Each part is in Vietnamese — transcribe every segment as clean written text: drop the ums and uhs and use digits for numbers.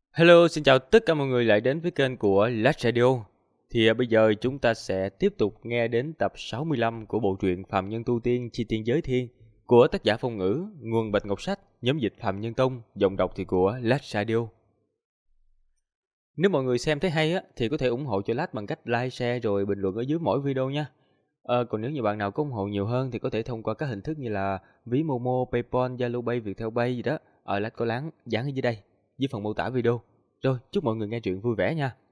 Hello, xin chào tất cả mọi người lại đến với kênh của Lách Radio. Bây giờ chúng ta sẽ tiếp tục nghe đến tập 65 của bộ truyện Phàm Nhân Tu Tiên Chi Tiên Giới Thiên của tác giả Phong Ngữ, nguồn Bạch Ngọc Sách, nhóm dịch Phàm Nhân Tông, giọng đọc thì của Lách Radio. Nếu mọi người xem thấy hay thì có thể ủng hộ cho Lách bằng cách like, share rồi bình luận ở dưới mỗi video nha. Còn nếu như bạn nào có ủng hộ nhiều hơn thì có thể thông qua các hình thức như là ví Momo, PayPal, Zalo Pay, Viettel Pay gì đó. Lách có dán ở dưới đây, dưới phần mô tả video. Rồi, chúc mọi người nghe truyện vui vẻ nha.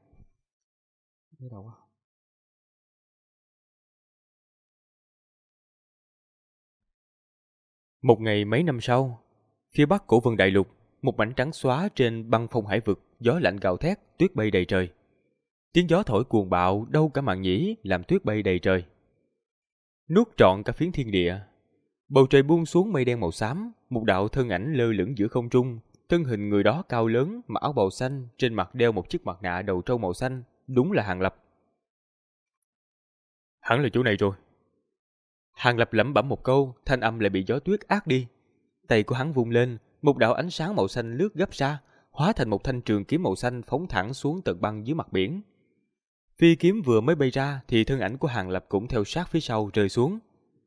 Một ngày mấy năm sau, phía bắc của Vân Đại Lục, một mảnh trắng xóa trên băng phong hải vực, gió lạnh gào thét, tuyết bay đầy trời. Tiếng gió thổi cuồng bạo đâu cả màn nhĩ, làm tuyết bay đầy trời, nuốt trọn cả phiến thiên địa. Bầu trời buông xuống mây đen màu xám, một đạo thân ảnh lơ lửng giữa không trung. Thân hình người đó cao lớn, mặc áo bào xanh, trên mặt đeo một chiếc mặt nạ đầu trâu màu xanh, đúng là Hàng Lập. Hẳn là chỗ này rồi. Hàng Lập lẩm bẩm một câu, thanh âm lại bị gió tuyết át đi. Tay của hắn vung lên, một đạo ánh sáng màu xanh lướt gấp ra, hóa thành một thanh trường kiếm màu xanh phóng thẳng xuống tận băng dưới mặt biển. Phi kiếm vừa mới bay ra thì thân ảnh của Hàng Lập cũng theo sát phía sau rơi xuống.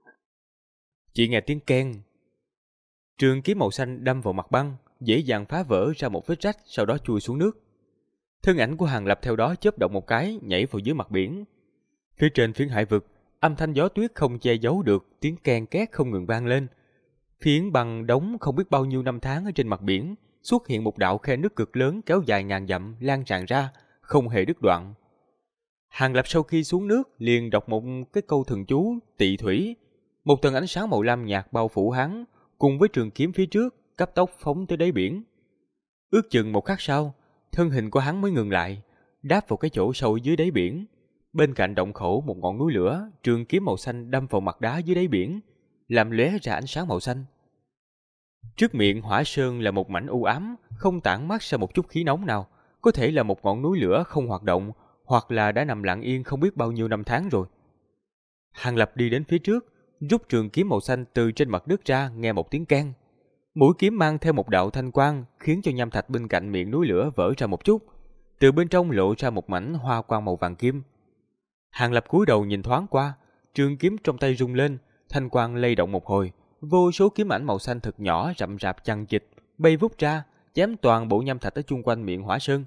Chỉ nghe tiếng keng. Trường kiếm màu xanh đâm vào mặt băng, dễ dàng phá vỡ ra một vết rách, sau đó chui xuống nước. Thân ảnh của Hàng Lập theo đó chớp động một cái, nhảy vào dưới mặt biển. Phía trên phiến hải vực, âm thanh gió tuyết không che giấu được, tiếng ken két không ngừng vang lên. Phiến băng đóng không biết bao nhiêu năm tháng ở trên mặt biển, xuất hiện một đạo khe nước cực lớn kéo dài ngàn dặm lan tràn ra, không hề đứt đoạn. Hàng Lập sau khi xuống nước liền đọc một cái câu thần chú tị thủy, một tầng ánh sáng màu lam nhạt bao phủ hắn, cùng với trường kiếm phía trước cấp tốc phóng tới đáy biển. Ước chừng một khắc sau, thân hình của hắn mới ngừng lại, đáp vào cái chỗ sâu dưới đáy biển. Bên cạnh động khẩu một ngọn núi lửa, trường kiếm màu xanh đâm vào mặt đá dưới đáy biển, làm lóe ra ánh sáng màu xanh. Trước miệng hỏa sơn là một mảnh u ám, không tản mát ra một chút khí nóng nào, có thể là một ngọn núi lửa không hoạt động, hoặc là đã nằm lặng yên không biết bao nhiêu năm tháng rồi. Hàng Lập đi đến phía trước, rút trường kiếm màu xanh từ trên mặt đất ra, nghe một tiếng keng. Mũi kiếm mang theo một đạo thanh quang, khiến cho nham thạch bên cạnh miệng núi lửa vỡ ra một chút, từ bên trong lộ ra một mảnh hoa quang màu vàng kim. Hàng Lập cúi đầu nhìn thoáng qua, trường kiếm trong tay rung lên, thanh quang lay động một hồi, vô số kiếm ảnh màu xanh thật nhỏ rậm rạp chằng chịt bay vút ra, chém toàn bộ nham thạch ở chung quanh miệng hỏa sơn.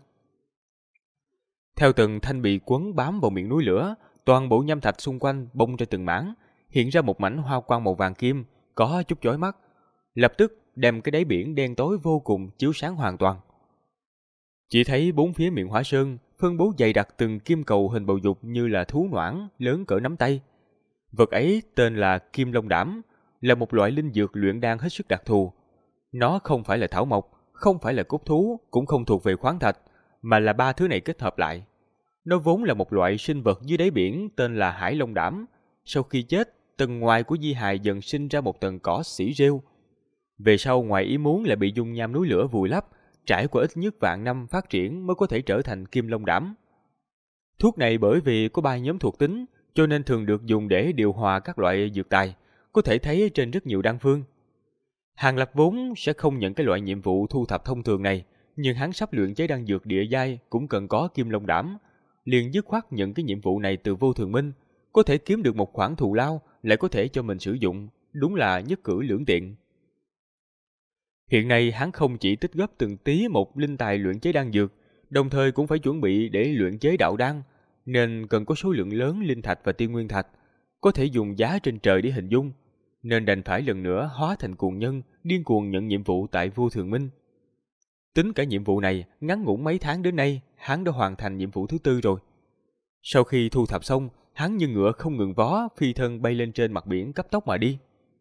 Theo từng thanh bị quấn bám vào miệng núi lửa, toàn bộ nham thạch xung quanh bung ra từng mảng, hiện ra một mảnh hoa quang màu vàng kim, có chút chói mắt, lập tức đem cái đáy biển đen tối vô cùng chiếu sáng hoàn toàn. Chỉ thấy bốn phía miệng hỏa sơn phân bố dày đặc từng kim cầu hình bầu dục như là thú noãn lớn cỡ nắm tay. Vật ấy tên là Kim Long Đảm, là một loại linh dược luyện đan hết sức đặc thù. Nó không phải là thảo mộc, không phải là cốt thú, cũng không thuộc về khoáng thạch, mà là ba thứ này kết hợp lại. Nó vốn là một loại sinh vật dưới đáy biển tên là Hải Long Đảm. Sau khi chết, tầng ngoài của di hài dần sinh ra một tầng cỏ xỉ rêu. Về sau ngoài ý muốn lại bị dung nham núi lửa vùi lấp, trải qua ít nhất vạn năm phát triển mới có thể trở thành Kim Long Đảm. Thuốc này bởi vì có 3 nhóm thuộc tính, cho nên thường được dùng để điều hòa các loại dược tài, có thể thấy trên rất nhiều đan phương. Hàng Lập vốn sẽ không nhận cái loại nhiệm vụ thu thập thông thường này, nhưng hắn sắp luyện chế đan dược địa giai cũng cần có Kim Long Đảm, liền dứt khoát nhận cái nhiệm vụ này từ Vô Thường Minh, có thể kiếm được một khoản thù lao, lại có thể cho mình sử dụng, đúng là nhất cử lưỡng tiện. Hiện nay hắn không chỉ tích góp từng tí một linh tài luyện chế đan dược, đồng thời cũng phải chuẩn bị để luyện chế đạo đan, nên cần có số lượng lớn linh thạch và tiên nguyên thạch, có thể dùng giá trên trời để hình dung, nên đành phải lần nữa hóa thành cuồng nhân, điên cuồng nhận nhiệm vụ tại Vô Thường Minh. Tính cả nhiệm vụ này, ngắn ngủn mấy tháng đến nay, hắn đã hoàn thành nhiệm vụ thứ 4 rồi. Sau khi thu thập xong, hắn như ngựa không ngừng vó, phi thân bay lên trên mặt biển cấp tốc mà đi.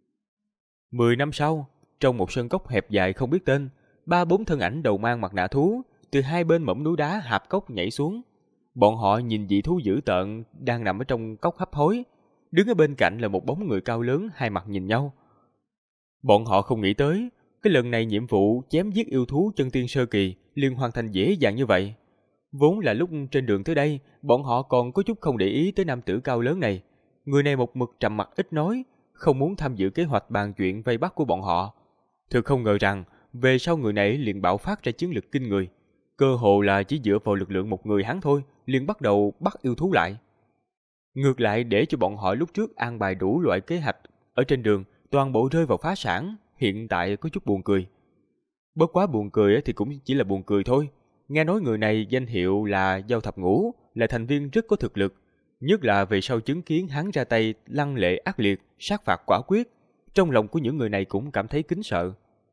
10 năm sau, trong một sơn cốc hẹp dài không biết tên, 3-4 thân ảnh đầu mang mặt nạ thú từ hai bên mỏm núi đá hạp cốc nhảy xuống. Bọn họ nhìn dị thú dữ tợn đang nằm ở trong cốc hấp hối, đứng ở bên cạnh là một bóng người cao lớn, hai mặt nhìn nhau. Bọn họ không nghĩ tới, cái lần này nhiệm vụ chém giết yêu thú chân tiên sơ kỳ liền hoàn thành dễ dàng như vậy. Vốn là lúc trên đường tới đây, bọn họ còn có chút không để ý tới nam tử cao lớn này. Người này một mực trầm mặc ít nói, không muốn tham dự kế hoạch bàn chuyện vây bắt của bọn họ. Thực không ngờ rằng, về sau người này liền bạo phát ra chiến lực kinh người. cơ hồ là chỉ dựa vào lực lượng một người hắn thôi, liền bắt đầu bắt yêu thú lại. Ngược lại để cho bọn họ lúc trước an bài đủ loại kế hoạch ở trên đường, toàn bộ rơi vào phá sản, hiện tại có chút buồn cười. Bất quá buồn cười thì cũng chỉ là buồn cười thôi. Nghe nói người này danh hiệu là Giao Thập Ngũ, là thành viên rất có thực lực, nhất là về sau chứng kiến hắn ra tay lăng lệ ác liệt, sát phạt quả quyết, trong lòng của những người này cũng cảm thấy kính sợ.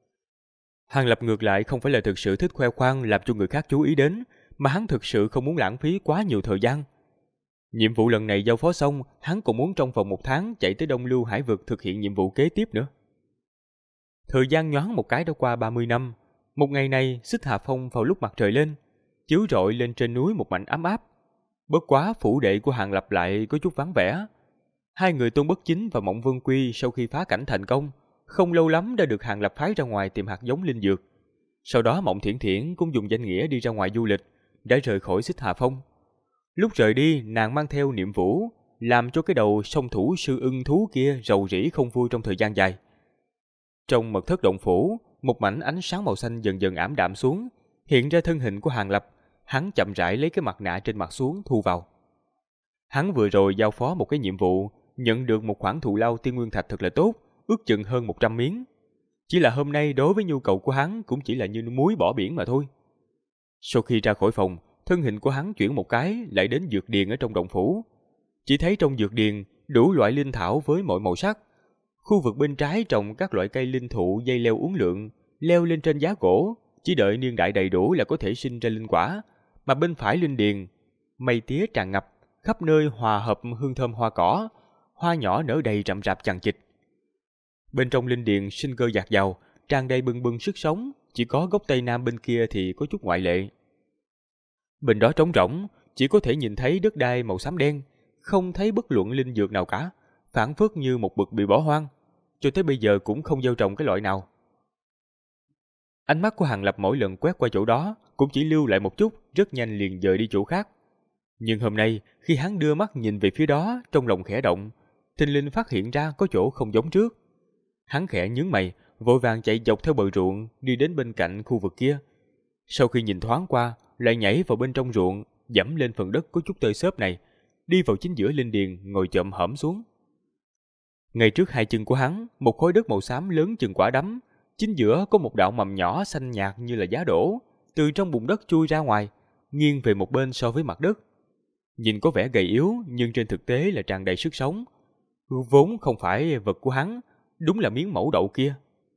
Hàng Lập ngược lại không phải là thực sự thích khoe khoang làm cho người khác chú ý đến, mà hắn thực sự không muốn lãng phí quá nhiều thời gian. Nhiệm vụ lần này giao phó xong, hắn còn muốn trong vòng 1 tháng chạy tới Đông Lưu Hải vực thực hiện nhiệm vụ kế tiếp nữa. Thời gian nhoáng một cái đã qua 30 năm. Một ngày này, Xích Hà Phong vào lúc mặt trời lên, chiếu rọi lên trên núi một mảnh ấm áp. Bất quá phủ đệ của Hàng Lập lại có chút vắng vẻ. Hai người Tôn Bất Chính và Mộng Vương Quy sau khi phá cảnh thành công, không lâu lắm đã được Hàng Lập phái ra ngoài tìm hạt giống linh dược. Sau đó Mộng Thiển Thiển cũng dùng danh nghĩa đi ra ngoài du lịch, đã rời khỏi Xích Hà Phong. Lúc rời đi, nàng mang theo Niệm Vũ, làm cho cái đầu song thủ sư ưng thú kia rầu rĩ không vui trong thời gian dài. Trong mật thất động phủ, một mảnh ánh sáng màu xanh dần dần ảm đạm xuống, hiện ra thân hình của Hàng Lập. Hắn chậm rãi lấy cái mặt nạ trên mặt xuống thu vào. Hắn vừa rồi giao phó một cái nhiệm vụ, nhận được một khoản thù lao tiên nguyên thạch thật là tốt, ước chừng hơn 100 miếng. Chỉ là hôm nay đối với nhu cầu của hắn cũng chỉ là như muối bỏ biển mà thôi. Sau khi ra khỏi phòng, thân hình của hắn chuyển một cái lại đến dược điền ở trong động phủ. Chỉ thấy trong dược điền đủ loại linh thảo với mọi màu sắc. Khu vực bên trái trồng các loại cây linh thụ dây leo uốn lượn, leo lên trên giá gỗ, chỉ đợi niên đại đầy đủ là có thể sinh ra linh quả. Mà bên phải linh điền, mây tía tràn ngập, khắp nơi hòa hợp hương thơm hoa cỏ, hoa nhỏ nở đầy rậm rạp chằng chịt. Bên trong linh điền sinh cơ dạt dào, tràn đầy bừng bừng sức sống, chỉ có gốc tây nam bên kia thì có chút ngoại lệ. Bên đó trống rỗng, chỉ có thể nhìn thấy đất đai màu xám đen, không thấy bất luận linh dược nào cả, phảng phất như một bực bị bỏ hoang, cho tới bây giờ cũng không gieo trồng cái loại nào. Ánh mắt của Hàng Lập mỗi lần quét qua chỗ đó cũng chỉ lưu lại một chút, rất nhanh liền dời đi chỗ khác. Nhưng hôm nay, khi hắn đưa mắt nhìn về phía đó, trong lòng khẽ động, thình lình phát hiện ra có chỗ không giống trước. Hắn khẽ nhướng mày, vội vàng chạy dọc theo bờ ruộng đi đến bên cạnh khu vực kia. Sau khi nhìn thoáng qua, lại nhảy vào bên trong ruộng, dẫm lên phần đất có chút tơi xốp này, đi vào chính giữa linh điền, ngồi chồm hổm xuống. Ngay trước hai chân của hắn, một khối đất màu xám lớn chừng quả đấm, chính giữa có một đạo mầm nhỏ xanh nhạt như là giá đỗ, từ trong bùn đất chui ra ngoài, nghiêng về một bên so với mặt đất. Nhìn có vẻ gầy yếu nhưng trên thực tế là tràn đầy sức sống. Vốn không phải vật của hắn, đúng là miếng mẫu đậu kia.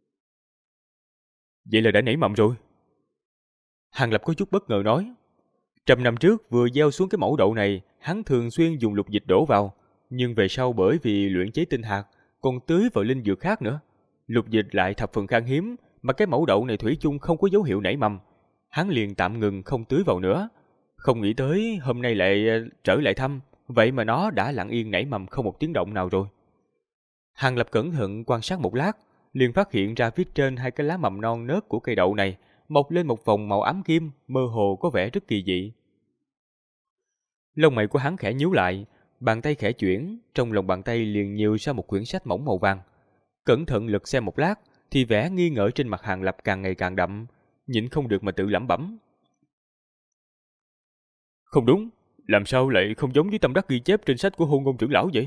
Vậy là đã nảy mầm rồi. Hàng Lập có chút bất ngờ nói. 100 năm trước vừa gieo xuống cái mẫu đậu này, hắn thường xuyên dùng lục dịch đổ vào, nhưng về sau bởi vì luyện chế tinh hạt, còn tưới vào linh dược khác nữa. Lục dịch lại thập phần khan hiếm, mà cái mẫu đậu này thủy chung không có dấu hiệu nảy mầm. Hắn liền tạm ngừng không tưới vào nữa. Không nghĩ tới hôm nay lại trở lại thăm, vậy mà nó đã lặng yên nảy mầm không một tiếng động nào rồi. Hàng Lập cẩn thận quan sát một lát, liền phát hiện ra phía trên hai cái lá mầm non nớt của cây đậu này mọc lên một vòng màu ám kim, mơ hồ có vẻ rất kỳ dị. Lông mày của hắn khẽ nhíu lại, bàn tay khẽ chuyển, trong lòng bàn tay liền nhiều ra một quyển sách mỏng màu vàng. Cẩn thận lật xem một lát, thì vẻ nghi ngờ trên mặt Hàng Lập càng ngày càng đậm, nhịn không được mà tự lẩm bẩm. Không đúng, làm sao lại không giống với tâm đắc ghi chép trên sách của Hôn Ngôn trưởng lão vậy?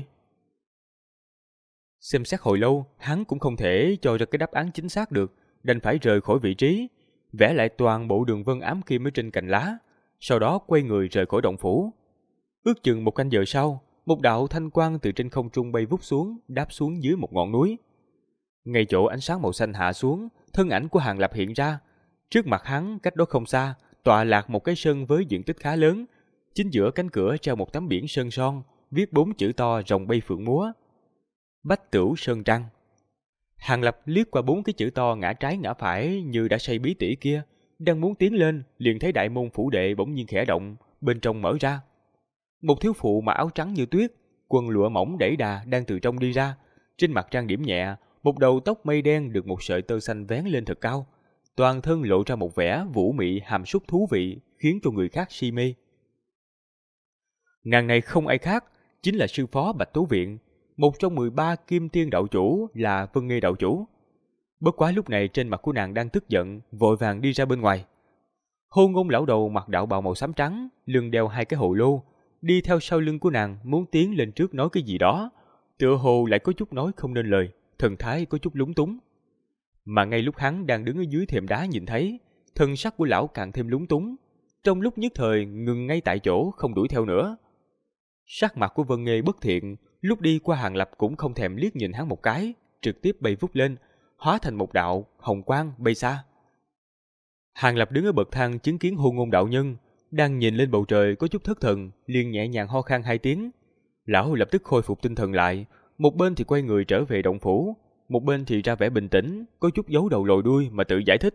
Xem xét hồi lâu, hắn cũng không thể cho ra cái đáp án chính xác được, đành phải rời khỏi vị trí, vẽ lại toàn bộ đường vân ám kim ở trên cành lá, sau đó quay người rời khỏi động phủ. Ước chừng 1 canh giờ sau, một đạo thanh quang từ trên không trung bay vút xuống, đáp xuống dưới một ngọn núi. Ngay chỗ ánh sáng màu xanh hạ xuống, thân ảnh của Hàng Lập hiện ra. Trước mặt hắn, cách đó không xa, tọa lạc một cái sân với diện tích khá lớn. Chính giữa cánh cửa treo một tấm biển sơn son, viết 4 chữ to rồng bay phượng múa. Bách Tửu Sơn Trăng. Hàng Lập liếc qua 4 cái chữ to ngã trái ngã phải như đã say bí tỉ kia, đang muốn tiến lên, liền thấy đại môn phủ đệ bỗng nhiên khẽ động, bên trong mở ra. Một thiếu phụ mặc áo trắng như tuyết, quần lụa mỏng đẩy đà đang từ trong đi ra, trên mặt trang điểm nhẹ, một đầu tóc mây đen được một sợi tơ xanh vén lên thật cao, toàn thân lộ ra một vẻ vũ mị hàm súc thú vị, khiến cho người khác si mê. Nàng này không ai khác, chính là sư phó Bạch Tố Viện, một trong 13 kim tiên đạo chủ là Vân Nghê đạo chủ. Bất quá lúc này trên mặt của nàng đang tức giận, vội vàng đi ra bên ngoài. Hôn Ngôn lão đầu mặc đạo bào màu xám trắng, lưng đeo 2 cái hồ lô, đi theo sau lưng của nàng muốn tiến lên trước nói cái gì đó, tựa hồ lại có chút nói không nên lời, thần thái có chút lúng túng. Mà ngay lúc hắn đang đứng ở dưới thềm đá nhìn thấy, thân sắc của lão càng thêm lúng túng, trong lúc nhất thời ngừng ngay tại chỗ không đuổi theo nữa. Sắc mặt của Vân Nghê bất thiện, lúc đi qua Hàng Lập cũng không thèm liếc nhìn hắn một cái, trực tiếp bay vút lên, hóa thành một đạo hồng quang bay xa. Hàng Lập đứng ở bậc thang chứng kiến Hôn Ngôn đạo nhân đang nhìn lên bầu trời có chút thất thần, liền nhẹ nhàng ho khan 2 tiếng. Lão lập tức khôi phục tinh thần lại, một bên thì quay người trở về động phủ, một bên thì ra vẻ bình tĩnh, có chút giấu đầu lòi đuôi mà tự giải thích.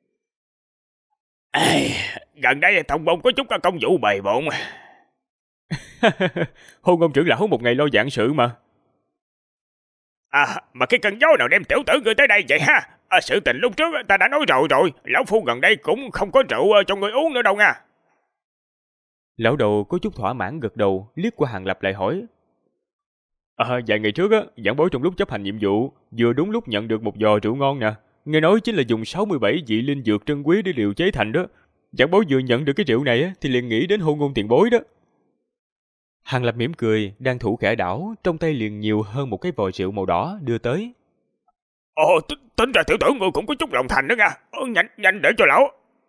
Gần đây thông môn có chút công vụ bề bộn. Hôn Ngôn trưởng lão một ngày lo vạn sự mà. Mà cái cơn gió nào đem tiểu tử ngươi tới đây vậy ha? Sự tình lúc trước ta đã nói rồi, lão phu gần đây cũng không có rượu cho ngươi uống nữa đâu nha. Lão đầu có chút thỏa mãn gật đầu, liếc qua Hàng Lập lại hỏi. Vài ngày trước giảng bối trong lúc chấp hành nhiệm vụ, vừa đúng lúc nhận được một giò rượu ngon nè. Nghe nói chính là dùng 67 vị linh dược trân quý để điều chế thành đó. Giảng bối vừa nhận được cái rượu này thì liền nghĩ đến Hôn Ngôn tiền bối đó. Hàng Lập mỉm cười, đang thủ khẽ đảo, trong tay liền nhiều hơn một cái vò rượu màu đỏ đưa tới. Tính ra tiểu tử ngươi cũng có chút lòng thành đó nha. Nhanh để cho lão.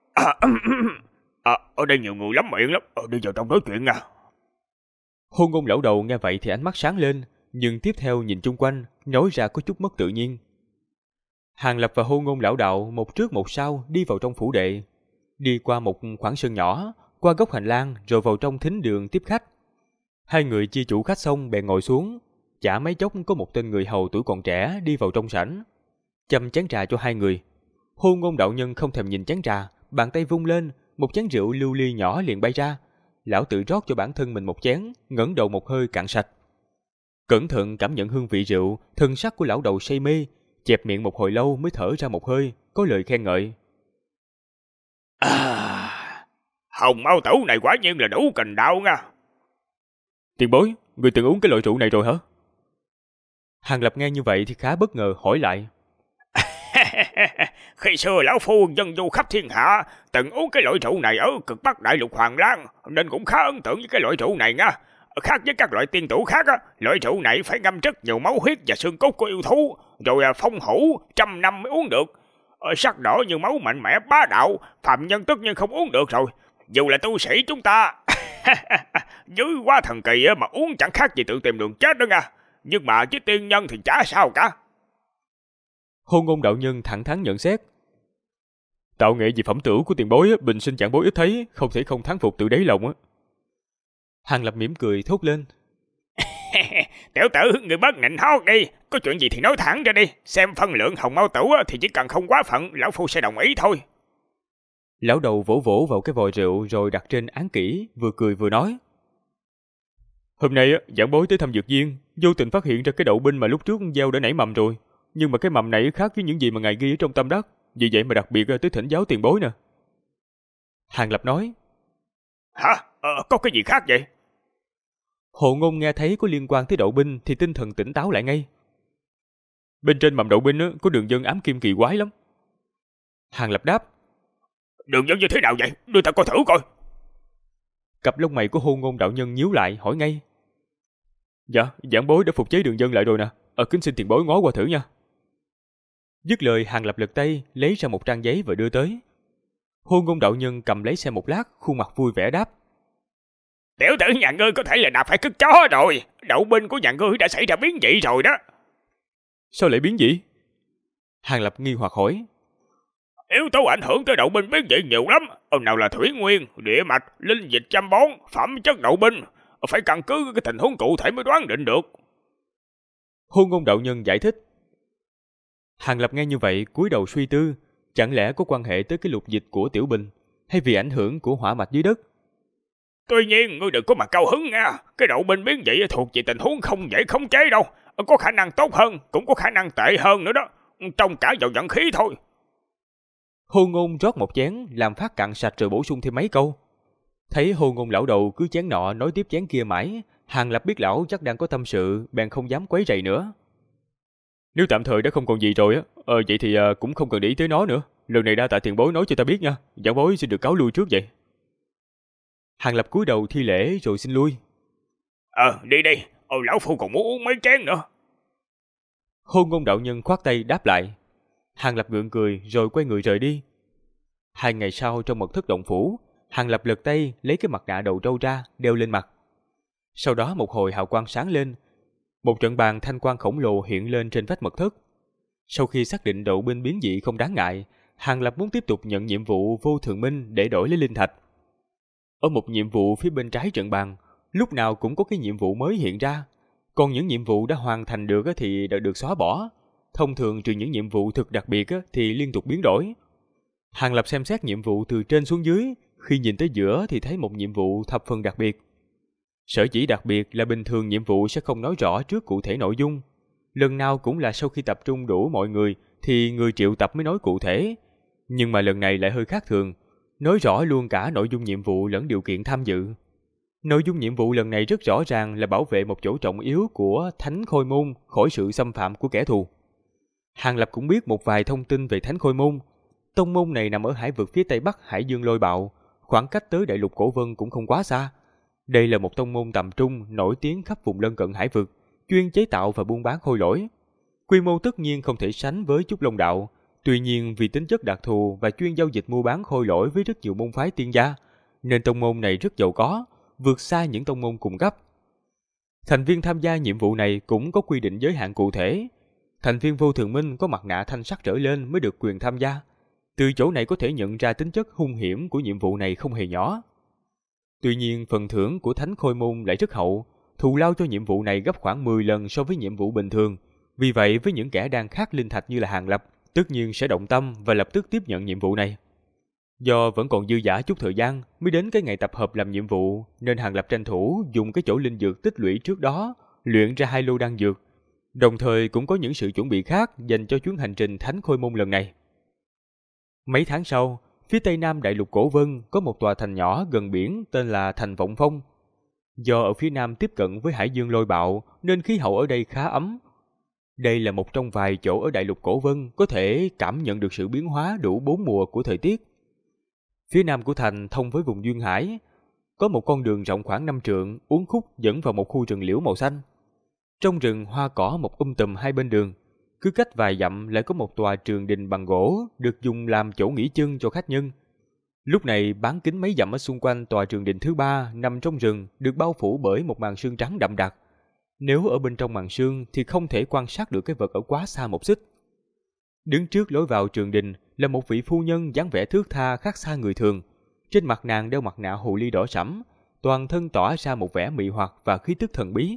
Ở đây nhiều người lắm miệng lắm, đi vào trong nói chuyện nha. Hôn Ngôn lão đầu nghe vậy thì ánh mắt sáng lên, nhưng tiếp theo nhìn chung quanh, nói ra có chút mất tự nhiên. Hàng Lập và Hôn Ngôn lão đạo một trước một sau đi vào trong phủ đệ, đi qua một khoảng sân nhỏ, qua góc hành lang rồi vào trong thính đường tiếp khách. 2 người chia chủ khách xong bèn ngồi xuống, chả mấy chốc có một tên người hầu tuổi còn trẻ đi vào trong sảnh, châm chén trà cho 2 người. Hôn Ngôn đạo nhân không thèm nhìn chén trà, bàn tay vung lên, một chén rượu lưu ly nhỏ liền bay ra. Lão tự rót cho bản thân mình một chén, ngẩng đầu một hơi cạn sạch. Cẩn thận cảm nhận hương vị rượu, thân sắc của lão đầu say mê, chẹp miệng một hồi lâu mới thở ra một hơi, có lời khen ngợi. Hồng Mao Tẩu này quả nhiên là đủ cành đạo nha. Tiền bối, người từng uống cái loại rượu này rồi hả? Hàng Lập nghe như vậy thì khá bất ngờ hỏi lại. Khi xưa lão phu dân du khắp thiên hạ, từng uống cái loại rượu này ở cực Bắc Đại Lục Hoàng Lan, nên cũng khá ấn tượng với cái loại rượu này nha. Khác với các loại tiên tửu khác, loại rượu này phải ngâm rất nhiều máu huyết và xương cốt của yêu thú, rồi phong hủ 100 năm mới uống được. Sắc đỏ như máu mạnh mẽ bá đạo, phàm nhân tất nhiên không uống được rồi. Dù là tu sĩ chúng ta, dưới quá thần kỳ mà uống chẳng khác gì tự tìm đường chết đó nha. Nhưng mà với tiên nhân thì chả sao cả. Hôn Ngôn đạo nhân thẳng thắn nhận xét. Tạo nghệ về phẩm tửu của tiền bối bình sinh chẳng bối ít thấy, không thể không thán phục từ đáy lòng á. Hàng Lập mỉm cười thốt lên. Tiểu tử, người bớt nịnh hót đi, có chuyện gì thì nói thẳng ra đi, xem phân lượng Hồng Mao Tửu thì chỉ cần không quá phận, lão phu sẽ đồng ý thôi. Lão đầu vỗ vỗ vào cái vò rượu rồi đặt trên án kỹ, vừa cười vừa nói. Hôm nay giảng bối tới thăm dược viên, vô tình phát hiện ra cái đậu binh mà lúc trước gieo đã nảy mầm rồi, nhưng mà cái mầm này khác với những gì mà ngài ghi ở trong tâm đắc, vì vậy mà đặc biệt tới thỉnh giáo tiền bối nè. Hàng Lập nói. Hả? Có cái gì khác vậy? Hộ Ngôn nghe thấy có liên quan tới đậu binh thì tinh thần tỉnh táo lại ngay. Bên trên mầm đậu binh có đường vân ám kim kỳ quái lắm. Hàng Lập đáp. Đường vân như thế nào vậy? Đưa ta coi thử coi. Cặp lông mày của Hôn Ngôn đạo nhân nhíu lại hỏi ngay. Dạ, giảng bối đã phục chế đường vân lại rồi nè. Kính xin tiền bối ngó qua thử nha. Dứt lời, Hàng Lập lật tay lấy ra một trang giấy và đưa tới. Hôn Ngôn đạo nhân cầm lấy xem một lát, khuôn mặt vui vẻ đáp. Tiểu tử nhà ngươi có thể là đạp phải cứt chó rồi. Đậu binh của nhà ngươi đã xảy ra biến dị rồi đó. Sao lại biến dị? Hàng Lập nghi hoặc hỏi. Yếu tố ảnh hưởng tới đậu binh biến dị nhiều lắm. Nào là thủy nguyên, địa mạch, linh dịch chăm bón, phẩm chất đậu binh. Phải căn cứ cái tình huống cụ thể mới đoán định được. Hôn Ngôn đạo nhân giải thích. Hàng Lập nghe như vậy cúi đầu suy tư, chẳng lẽ có quan hệ tới cái lục dịch của Tiểu Bình, hay vì ảnh hưởng của hỏa mạch dưới đất? Tuy nhiên, ngươi đừng có mà cao hứng nha. Cái đậu binh biến dị thuộc về tình huống không dễ khống chế đâu. Có khả năng tốt hơn, cũng có khả năng tệ hơn nữa đó. Trông cả vào vận khí thôi. Hôn Ngôn rót một chén, làm phát cạn sạch rồi bổ sung thêm mấy câu. Thấy Hôn Ngôn lão đầu cứ chén nọ nói tiếp chén kia mãi, Hàng Lập biết lão chắc đang có tâm sự, bèn không dám quấy rầy nữa. Nếu tạm thời đã không còn gì rồi vậy thì cũng không cần để ý tới nó nữa. lần này đa tạ tiền bối nói cho ta biết nha, giảng bối xin được cáo lui trước vậy. Hàng Lập cúi đầu thi lễ rồi xin lui. Đi đi, lão phu còn muốn uống mấy chén nữa. Hôn Ngôn đạo nhân khoát tay đáp lại. Hàng Lập gượng cười rồi quay người rời đi. 2 ngày sau, trong mật thất động phủ, Hàng Lập lật tay lấy cái mặt nạ đầu trâu ra đeo lên mặt. Sau đó một hồi hào quang sáng lên, một trận bàn thanh quang khổng lồ hiện lên trên vách mật thất. Sau khi xác định độ binh biến dị không đáng ngại, Hàng Lập muốn tiếp tục nhận nhiệm vụ vô thường minh để đổi lấy linh thạch. Ở một nhiệm vụ phía bên trái trận bàn, lúc nào cũng có cái nhiệm vụ mới hiện ra, còn những nhiệm vụ đã hoàn thành được thì đã được xóa bỏ. Thông thường trừ những nhiệm vụ thực đặc biệt thì liên tục biến đổi. Hàng Lập xem xét nhiệm vụ từ trên xuống dưới, khi nhìn tới giữa thì thấy một nhiệm vụ thập phần đặc biệt. Sở dĩ đặc biệt là bình thường nhiệm vụ sẽ không nói rõ trước cụ thể nội dung. Lần nào cũng là sau khi tập trung đủ mọi người thì người triệu tập mới nói cụ thể. Nhưng mà lần này lại hơi khác thường, nói rõ luôn cả nội dung nhiệm vụ lẫn điều kiện tham dự. Nội dung nhiệm vụ lần này rất rõ ràng là bảo vệ một chỗ trọng yếu của Thánh Khôi Môn khỏi sự xâm phạm của kẻ thù. Hàng Lập cũng biết một vài thông tin về Thánh Khôi Môn. Tông môn này nằm ở hải vực phía tây bắc Hải Dương Lôi Bạo, khoảng cách tới Đại Lục Cổ Vân cũng không quá xa. Đây là một tông môn tầm trung nổi tiếng khắp vùng lân cận hải vực, chuyên chế tạo và buôn bán khôi lỗi. Quy mô tất nhiên không thể sánh với Trúc Long Đạo, tuy nhiên vì tính chất đặc thù và chuyên giao dịch mua bán khôi lỗi với rất nhiều môn phái tiên gia, nên tông môn này rất giàu có, vượt xa những tông môn cùng cấp. Thành viên tham gia nhiệm vụ này cũng có quy định giới hạn cụ thể. Thành viên vô thường minh có mặt nạ thanh sắc trở lên mới được quyền tham gia. Từ chỗ này có thể nhận ra tính chất hung hiểm của nhiệm vụ này không hề nhỏ. Tuy nhiên phần thưởng của Thánh Khôi Môn lại rất hậu, thù lao cho nhiệm vụ này gấp khoảng 10 lần so với nhiệm vụ bình thường. Vì vậy với những kẻ đang khát linh thạch như là Hàng Lập, tất nhiên sẽ động tâm và lập tức tiếp nhận nhiệm vụ này. Do vẫn còn dư dả chút thời gian mới đến cái ngày tập hợp làm nhiệm vụ, nên Hàng Lập tranh thủ dùng cái chỗ linh dược tích lũy trước đó luyện ra 2 lô đan dược. Đồng thời cũng có những sự chuẩn bị khác dành cho chuyến hành trình Thánh Khôi Môn lần này. Mấy tháng sau, phía tây nam Đại Lục Cổ Vân có một tòa thành nhỏ gần biển tên là Thành Vọng Phong. Do ở phía nam tiếp cận với Hải Dương Lôi Bạo nên khí hậu ở đây khá ấm. Đây là một trong vài chỗ ở Đại Lục Cổ Vân có thể cảm nhận được sự biến hóa đủ 4 mùa của thời tiết. Phía nam của thành thông với vùng duyên hải, có một con đường rộng khoảng 5 trượng, uốn khúc dẫn vào một khu rừng liễu màu xanh. Trong rừng hoa cỏ mọc tùm hai bên đường, cứ cách vài dặm lại có một tòa trường đình bằng gỗ được dùng làm chỗ nghỉ chân cho khách nhân. Lúc này bán kính mấy dặm ở xung quanh tòa trường đình thứ 3 nằm trong rừng được bao phủ bởi một màn sương trắng đậm đặc. Nếu ở bên trong màn sương thì không thể quan sát được cái vật ở quá xa một xích. Đứng trước lối vào trường đình là một vị phu nhân dáng vẻ thướt tha khác xa người thường. Trên mặt nàng đeo mặt nạ hồ ly đỏ sẫm, toàn thân tỏa ra một vẻ mị hoặc và khí tức thần bí.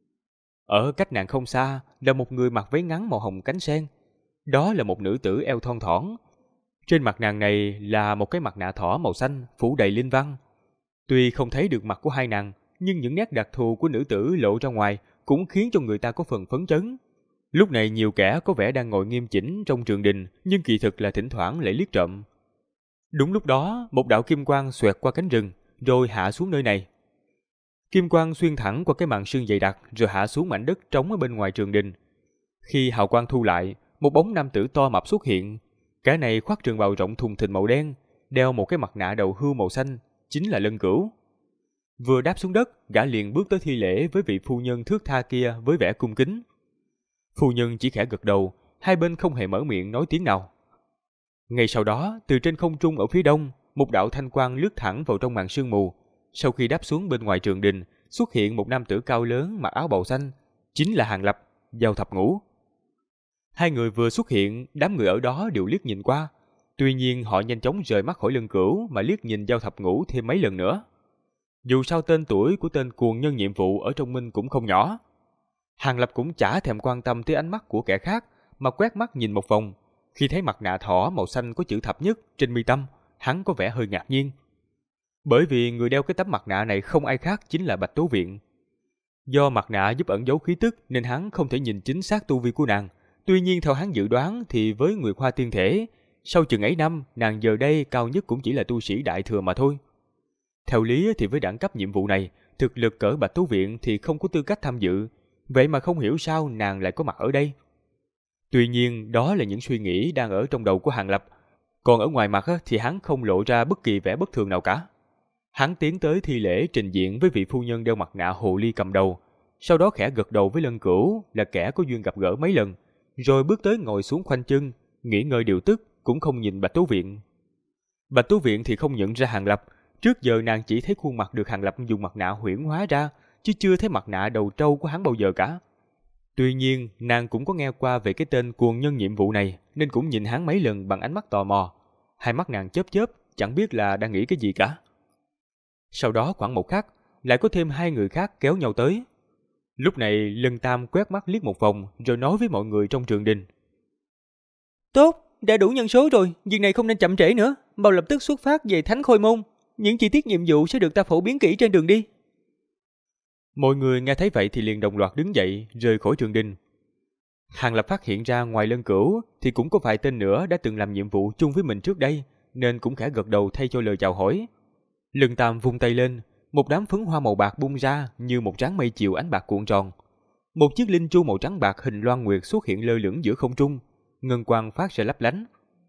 Ở cách nàng không xa là một người mặc váy ngắn màu hồng cánh sen. Đó là một nữ tử eo thon thỏn. Trên mặt nàng này là một cái mặt nạ thỏ màu xanh phủ đầy linh văn. Tuy không thấy được mặt của hai nàng, nhưng những nét đặc thù của nữ tử lộ ra ngoài cũng khiến cho người ta có phần phấn chấn. Lúc này nhiều kẻ có vẻ đang ngồi nghiêm chỉnh trong trường đình, nhưng kỳ thực là thỉnh thoảng lại liếc trộm. Đúng lúc đó, một đạo kim quang xoẹt qua cánh rừng, rồi hạ xuống nơi này. Kim quang xuyên thẳng qua cái màn sương dày đặc, rồi hạ xuống mảnh đất trống ở bên ngoài trường đình. Khi hào quang thu lại, một bóng nam tử to mập xuất hiện. Kẻ này khoác trường bào rộng thùng thình màu đen, đeo một cái mặt nạ đầu hươu màu xanh, chính là Lân Cửu. Vừa đáp xuống đất, gã liền bước tới thi lễ với vị phu nhân thước tha kia với vẻ cung kính. Phu nhân chỉ khẽ gật đầu, hai bên không hề mở miệng nói tiếng nào. Ngay sau đó, từ trên không trung ở phía đông, một đạo thanh quang lướt thẳng vào trong màn sương mù. Sau khi đáp xuống bên ngoài trường đình, xuất hiện một nam tử cao lớn mặc áo bào xanh, chính là Hàng Lập, Giao Thập Ngũ. Hai người vừa xuất hiện, đám người ở đó đều liếc nhìn qua. Tuy nhiên họ nhanh chóng rời mắt khỏi Lân Cửu mà liếc nhìn Giao Thập Ngũ thêm mấy lần nữa. Dù sao tên tuổi của tên cuồng nhân nhiệm vụ ở trong Minh cũng không nhỏ. Hàng Lập cũng chả thèm quan tâm tới ánh mắt của kẻ khác, mà quét mắt nhìn một vòng. Khi thấy mặt nạ thỏ màu xanh có chữ thập nhất trên mi tâm, hắn có vẻ hơi ngạc nhiên. Bởi vì người đeo cái tấm mặt nạ này không ai khác chính là Bạch Tố Viện. Do mặt nạ giúp ẩn giấu khí tức nên hắn không thể nhìn chính xác tu vi của nàng. Tuy nhiên theo hắn dự đoán thì với Nguyệt Hoa tiên thể, sau chừng ấy năm nàng giờ đây cao nhất cũng chỉ là tu sĩ đại thừa mà thôi. Theo lý thì với đẳng cấp nhiệm vụ này, thực lực cỡ Bạch Tố Viện thì không có tư cách tham dự. Vậy mà không hiểu sao nàng lại có mặt ở đây. Tuy nhiên đó là những suy nghĩ đang ở trong đầu của Hàng Lập. Còn ở ngoài mặt thì hắn không lộ ra bất kỳ vẻ bất thường nào cả. Hắn tiến tới thi lễ trình diện với vị phu nhân đeo mặt nạ hồ ly cầm đầu, sau đó khẽ gật đầu với Lân Cửu là kẻ có duyên gặp gỡ mấy lần, rồi bước tới ngồi xuống khoanh chân, nghỉ ngơi điều tức, cũng không nhìn Bạch Tố Viện. Bạch Tố Viện thì không nhận ra Hàng Lập, trước giờ nàng chỉ thấy khuôn mặt được Hàng Lập dùng mặt nạ huyễn hóa ra, chứ chưa thấy mặt nạ đầu trâu của hắn bao giờ cả. Tuy nhiên, nàng cũng có nghe qua về cái tên cuồng nhân nhiệm vụ này, nên cũng nhìn hắn mấy lần bằng ánh mắt tò mò. Hai mắt nàng chớp chớp, chẳng biết là đang nghĩ cái gì cả. Sau đó khoảng một khắc, lại có thêm hai người khác kéo nhau tới. Lúc này Lân Tam quét mắt liếc một vòng rồi nói với mọi người trong trường đình. Tốt, đã đủ nhân số rồi, việc này không nên chậm trễ nữa, mau lập tức xuất phát về Thánh Khôi Môn. Những chi tiết nhiệm vụ sẽ được ta phổ biến kỹ trên đường đi. Mọi người nghe thấy vậy thì liền đồng loạt đứng dậy, rời khỏi trường đình. Hàng Lập phát hiện ra ngoài Lân Cửu thì cũng có vài tên nữa đã từng làm nhiệm vụ chung với mình trước đây, nên cũng khẽ gật đầu thay cho lời chào hỏi. Lân Tam vung tay lên, một đám phấn hoa màu bạc bung ra như một tráng mây chiều ánh bạc cuộn tròn. Một chiếc linh chu màu trắng bạc hình loan nguyệt xuất hiện lơ lửng giữa không trung, ngân quang phát ra lấp lánh.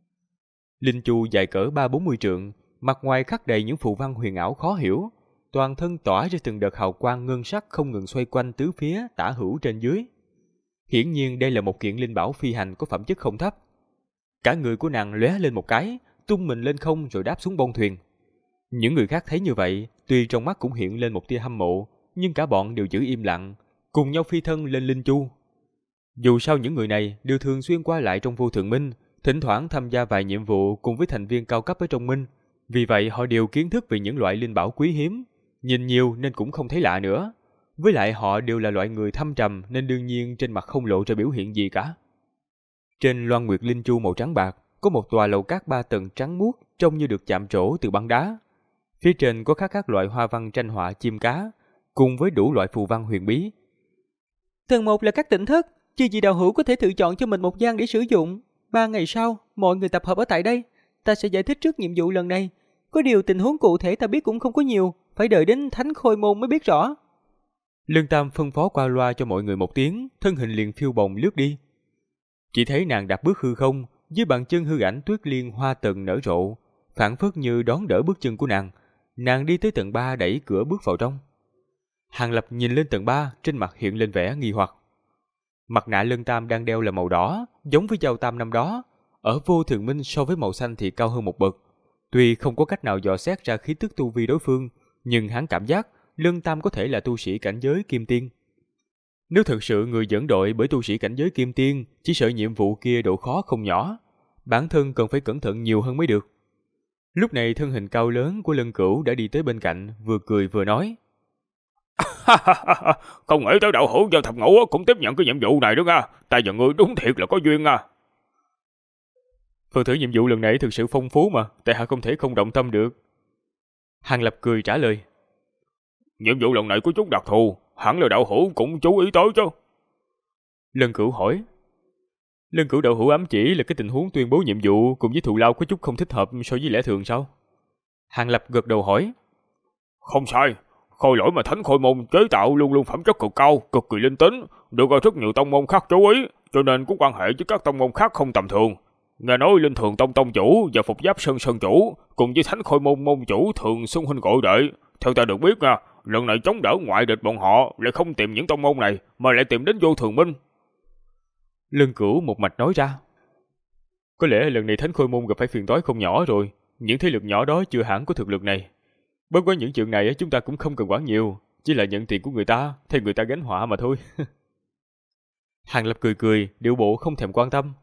Linh chu dài cỡ 30-40 trượng, mặt ngoài khắc đầy những phù văn huyền ảo khó hiểu, toàn thân tỏa ra từng đợt hào quang ngân sắc không ngừng xoay quanh tứ phía tả hữu trên dưới. Hiển nhiên đây là một kiện linh bảo phi hành có phẩm chất không thấp. Cả người của nàng lóe lên một cái, tung mình lên không rồi đáp xuống bông thuyền. Những người khác thấy như vậy, tuy trong mắt cũng hiện lên một tia hâm mộ, nhưng cả bọn đều giữ im lặng, cùng nhau phi thân lên linh chu. Dù sao những người này đều thường xuyên qua lại trong Vô Thượng Minh, thỉnh thoảng tham gia vài nhiệm vụ cùng với thành viên cao cấp ở trong Minh, vì vậy họ đều kiến thức về những loại linh bảo quý hiếm, nhìn nhiều nên cũng không thấy lạ nữa. Với lại họ đều là loại người thâm trầm nên đương nhiên trên mặt không lộ ra biểu hiện gì cả. Trên Loan Nguyệt Linh Chu màu trắng bạc có một tòa lầu cát 3 tầng trắng muốt trông như được chạm trổ từ băng đá. Phía trên có khắc các loại hoa văn tranh họa chim cá, cùng với đủ loại phù văn huyền bí. Tầng 1 là các tỉnh thất, chư vị đạo hữu có thể tự chọn cho mình một gian để sử dụng. 3 ngày sau, mọi người tập hợp ở tại đây. Ta sẽ giải thích trước nhiệm vụ lần này. Có điều tình huống cụ thể ta biết cũng không có nhiều, phải đợi đến Thánh Khôi Môn mới biết rõ. Lương Tam phân phó qua loa cho mọi người một tiếng, thân hình liền phiêu bồng lướt đi. Chỉ thấy nàng đạp bước hư không, dưới bàn chân hư ảnh tuyết liên hoa tầng nở rộ, phảng phất như đón đỡ bước chân của nàng. Nàng đi tới tầng 3 đẩy cửa bước vào trong. Hàng Lập nhìn lên tầng 3, trên mặt hiện lên vẻ nghi hoặc. Mặt nạ Lân Tam đang đeo là màu đỏ, giống với Giao Tam năm đó. Ở Vô Thường Minh so với màu xanh thì cao hơn một bậc. Tuy không có cách nào dò xét ra khí tức tu vi đối phương, nhưng hắn cảm giác Lân Tam có thể là tu sĩ cảnh giới kim tiên. Nếu thực sự người dẫn đội bởi tu sĩ cảnh giới kim tiên, chỉ sợ nhiệm vụ kia độ khó không nhỏ. Bản thân cần phải cẩn thận nhiều hơn mới được. Lúc này thân hình cao lớn của Lân Cửu đã đi tới bên cạnh, vừa cười vừa nói. Không nghĩ tới đạo hữu Giao Thập Ngũ cũng tiếp nhận cái nhiệm vụ này đó nha. Ta và ngươi đúng thiệt là có duyên nha. Phần thưởng nhiệm vụ lần này thực sự phong phú mà, tại hạ không thể không động tâm được. Hàng Lập cười trả lời. Nhiệm vụ lần này có chút đặc thù, hẳn là đạo hữu cũng chú ý tới chứ. Lân Cửu hỏi. Lân Cửu đạo hữu ám chỉ là cái tình huống tuyên bố nhiệm vụ cùng với thù lao có chút không thích hợp so với lẽ thường sao? Hàng Lập gật đầu hỏi. Không sai, khôi lỗi mà Thánh Khôi Môn chế tạo luôn luôn phẩm chất cực cao, cực kỳ linh tính, được rất nhiều tông môn khác chú ý, cho nên có quan hệ với các tông môn khác không tầm thường. Nghe nói Linh Thường Tông tông chủ và Phục Giáp Sơn Sơn chủ cùng với Thánh Khôi Môn môn chủ thường xưng huynh gọi đệ. Theo ta được biết nha, lần này chống đỡ ngoại địch bọn họ lại không tìm những tông môn này mà lại tìm đến Vô Thường Minh. Lân Cửu một mạch nói ra. Có lẽ lần này Thánh Khôi Môn gặp phải phiền toái không nhỏ rồi. Những thế lực nhỏ đó chưa hẳn có thực lực này. Bất quá những chuyện này chúng ta cũng không cần quản nhiều, chỉ là nhận tiền của người ta, thay người ta gánh họa mà thôi. Hàng Lập cười cười, điệu bộ không thèm quan tâm.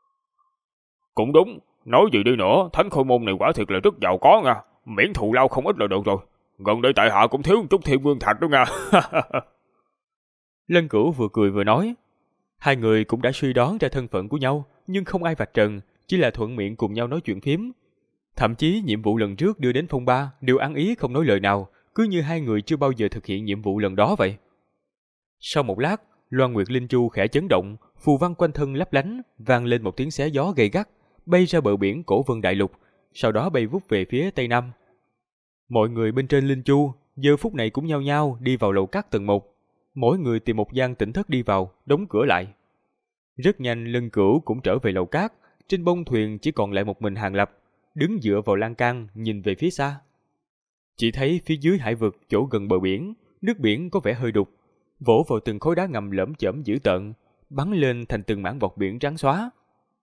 Cũng đúng, nói gì đi nữa, Thánh Khôi Môn này quả thiệt là rất giàu có nha, miễn thù lao không ít là được rồi. Gần đây tại hạ cũng thiếu một chút Thiên Nguyên Thạch đó nha. Lân Cửu vừa cười vừa nói. Hai người cũng đã suy đoán ra thân phận của nhau, nhưng không ai vạch trần, chỉ là thuận miệng cùng nhau nói chuyện phiếm. Thậm chí nhiệm vụ lần trước đưa đến phong ba đều ăn ý không nói lời nào, cứ như hai người chưa bao giờ thực hiện nhiệm vụ lần đó vậy. Sau một lát, Loan Nguyệt Linh Chu khẽ chấn động, phù văn quanh thân lấp lánh, vang lên một tiếng xé gió gay gắt, bay ra bờ biển Cổ Vân Đại Lục, sau đó bay vút về phía tây nam. Mọi người bên trên Linh Chu giờ phút này cũng nhao nhao đi vào lầu cát tầng 1, mỗi người tìm một gian tỉnh thất đi vào, đóng cửa lại. Rất nhanh Lân Cửu cũng trở về lầu cát, trên bông thuyền chỉ còn lại một mình Hàng Lập, đứng dựa vào lan can nhìn về phía xa. Chỉ thấy phía dưới hải vực chỗ gần bờ biển, nước biển có vẻ hơi đục, vỗ vào từng khối đá ngầm lởm chởm dữ tợn, bắn lên thành từng mảng bọt biển trắng xóa.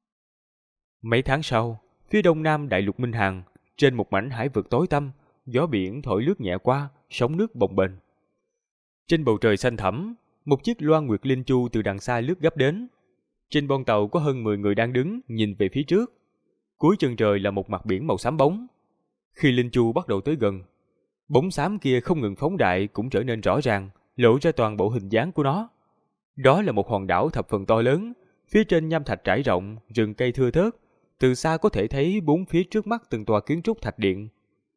Mấy tháng sau, phía đông nam đại lục Minh Hàn, trên một mảnh hải vực tối tăm, gió biển thổi lướt nhẹ qua, sóng nước bồng bềnh. Trên bầu trời xanh thẳm, một chiếc Loan Nguyệt Linh Chu từ đằng xa lướt gấp đến. Trên bon tàu có hơn 10 người đang đứng nhìn về phía trước. Cuối chân trời là một mặt biển màu xám bóng. Khi Linh Chu bắt đầu tới gần, bóng xám kia không ngừng phóng đại cũng trở nên rõ ràng, lộ ra toàn bộ hình dáng của nó. Đó là một hòn đảo thập phần to lớn, phía trên nham thạch trải rộng, rừng cây thưa thớt, từ xa có thể thấy bốn phía trước mắt từng tòa kiến trúc thạch điện.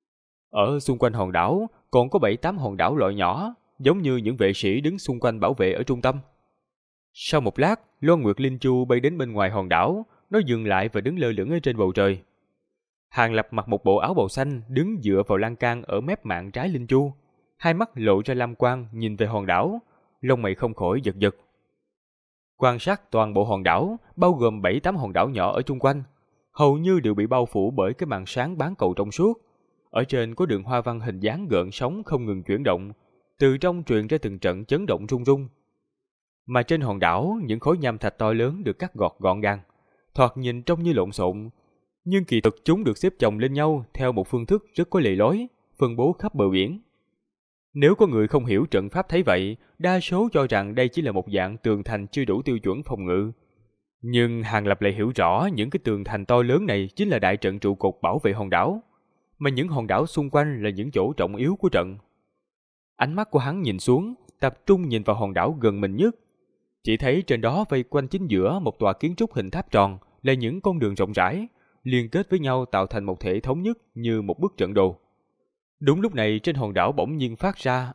Ở xung quanh hòn đảo còn có 7-8 hòn đảo loại nhỏ, giống như những vệ sĩ đứng xung quanh bảo vệ ở trung tâm. Sau một lát, Loan Nguyệt Linh Chu bay đến bên ngoài hòn đảo, nó dừng lại và đứng lơ lửng ở trên bầu trời. Hàng Lập mặc một bộ áo bào xanh, đứng dựa vào lan can ở mép mạn trái Linh Chu, hai mắt lộ ra lam quang nhìn về hòn đảo, lông mày không khỏi giật giật. Quan sát toàn bộ hòn đảo, bao gồm 7-8 hòn đảo nhỏ ở chung quanh, hầu như đều bị bao phủ bởi cái màn sáng bán cầu trong suốt. Ở trên có đường hoa văn hình dáng gợn sóng không ngừng chuyển động, từ trong truyền ra từng trận chấn động rung rung. Mà trên hòn đảo, những khối nham thạch to lớn được cắt gọt gọn gàng, thoạt nhìn trông như lộn xộn, nhưng kỳ thực chúng được xếp chồng lên nhau theo một phương thức rất có lề lối, phân bố khắp bờ biển. Nếu có người không hiểu trận pháp thấy vậy, đa số cho rằng đây chỉ là một dạng tường thành chưa đủ tiêu chuẩn phòng ngự. Nhưng Hàng Lập lại hiểu rõ những cái tường thành to lớn này chính là đại trận trụ cột bảo vệ hòn đảo, mà những hòn đảo xung quanh là những chỗ trọng yếu của trận. Ánh mắt của hắn nhìn xuống, tập trung nhìn vào hòn đảo gần mình nhất. Chỉ thấy trên đó vây quanh chính giữa một tòa kiến trúc hình tháp tròn là những con đường rộng rãi, liên kết với nhau tạo thành một thể thống nhất như một bức trận đồ. Đúng lúc này trên hòn đảo bỗng nhiên phát ra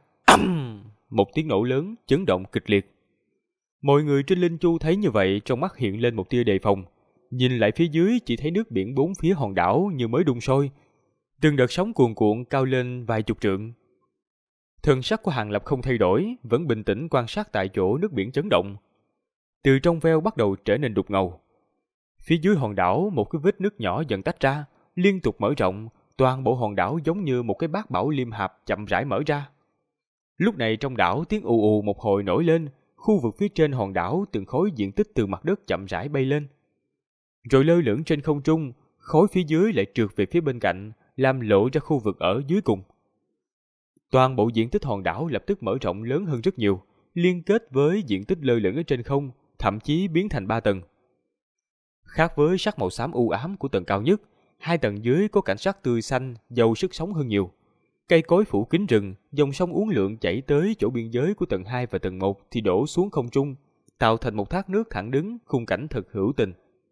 một tiếng nổ lớn chấn động kịch liệt. Mọi người trên Linh Chu thấy như vậy trong mắt hiện lên một tia đề phòng. Nhìn lại phía dưới chỉ thấy nước biển bốn phía hòn đảo như mới đun sôi. Từng đợt sóng cuồn cuộn cao lên vài chục trượng. Thần sắc của Hàng Lập không thay đổi, vẫn bình tĩnh quan sát tại chỗ nước biển chấn động. Từ trong veo bắt đầu trở nên đục ngầu. Phía dưới hòn đảo một cái vết nứt nhỏ dần tách ra, liên tục mở rộng, toàn bộ hòn đảo giống như một cái bát bảo liêm hạp chậm rãi mở ra. Lúc này trong đảo tiếng ù ù một hồi nổi lên, khu vực phía trên hòn đảo từng khối diện tích từ mặt đất chậm rãi bay lên. Rồi lơ lửng trên không trung, khối phía dưới lại trượt về phía bên cạnh, làm lộ ra khu vực ở dưới cùng. Toàn bộ diện tích hòn đảo lập tức mở rộng lớn hơn rất nhiều, liên kết với diện tích lơ lửng ở trên không, thậm chí biến thành 3 tầng. Khác với sắc màu xám u ám của tầng cao nhất, 2 tầng dưới có cảnh sắc tươi xanh, giàu sức sống hơn nhiều. Cây cối phủ kín rừng, dòng sông uốn lượn chảy tới chỗ biên giới của tầng 2 và tầng 1 thì đổ xuống không trung, tạo thành một thác nước thẳng đứng, khung cảnh thật hữu tình.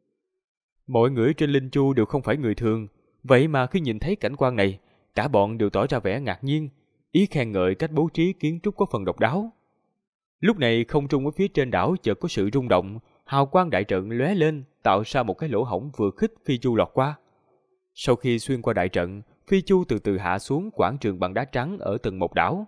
Mọi người trên Linh Chu đều không phải người thường, vậy mà khi nhìn thấy cảnh quan này, cả bọn đều tỏ ra vẻ ngạc nhiên, ý khen ngợi cách bố trí kiến trúc có phần độc đáo. Lúc này không trung ở phía trên đảo chợt có sự rung động, hào quang đại trận lóe lên, tạo ra một cái lỗ hổng vừa khích phi chu lọt qua. Sau khi xuyên qua đại trận, phi chu từ từ hạ xuống quảng trường bằng đá trắng ở tầng 1 đảo.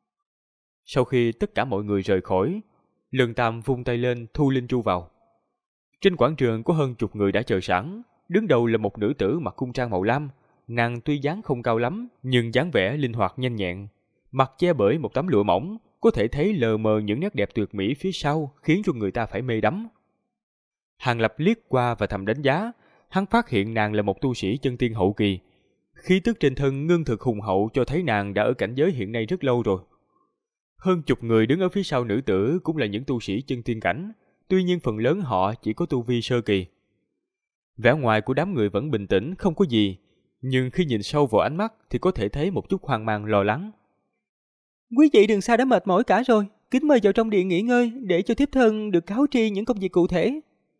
Sau khi tất cả mọi người rời khỏi, Lân Tam vung tay lên thu Linh Chu vào. Trên quảng trường có hơn chục người đã chờ sẵn, đứng đầu là một nữ tử mặc cung trang màu lam. Nàng tuy dáng không cao lắm, nhưng dáng vẻ linh hoạt nhanh nhẹn, mặt che bởi một tấm lụa mỏng, có thể thấy lờ mờ những nét đẹp tuyệt mỹ phía sau, khiến cho người ta phải mê đắm. Hàng Lập liếc qua và thầm đánh giá, hắn phát hiện nàng là một tu sĩ chân tiên hậu kỳ. Khí tức trên thân ngưng thực hùng hậu cho thấy nàng đã ở cảnh giới hiện nay rất lâu rồi. Hơn chục người đứng ở phía sau nữ tử cũng là những tu sĩ chân tiên cảnh, tuy nhiên phần lớn họ chỉ có tu vi sơ kỳ. Vẻ ngoài của đám người vẫn bình tĩnh, không có gì, nhưng khi nhìn sâu vào ánh mắt thì có thể thấy một chút hoang mang lo lắng. Quý vị đường xa đã mệt mỏi cả rồi, kính mời vào trong điện nghỉ ngơi để cho thiếp thân được cáo tri những công việc cụ thể.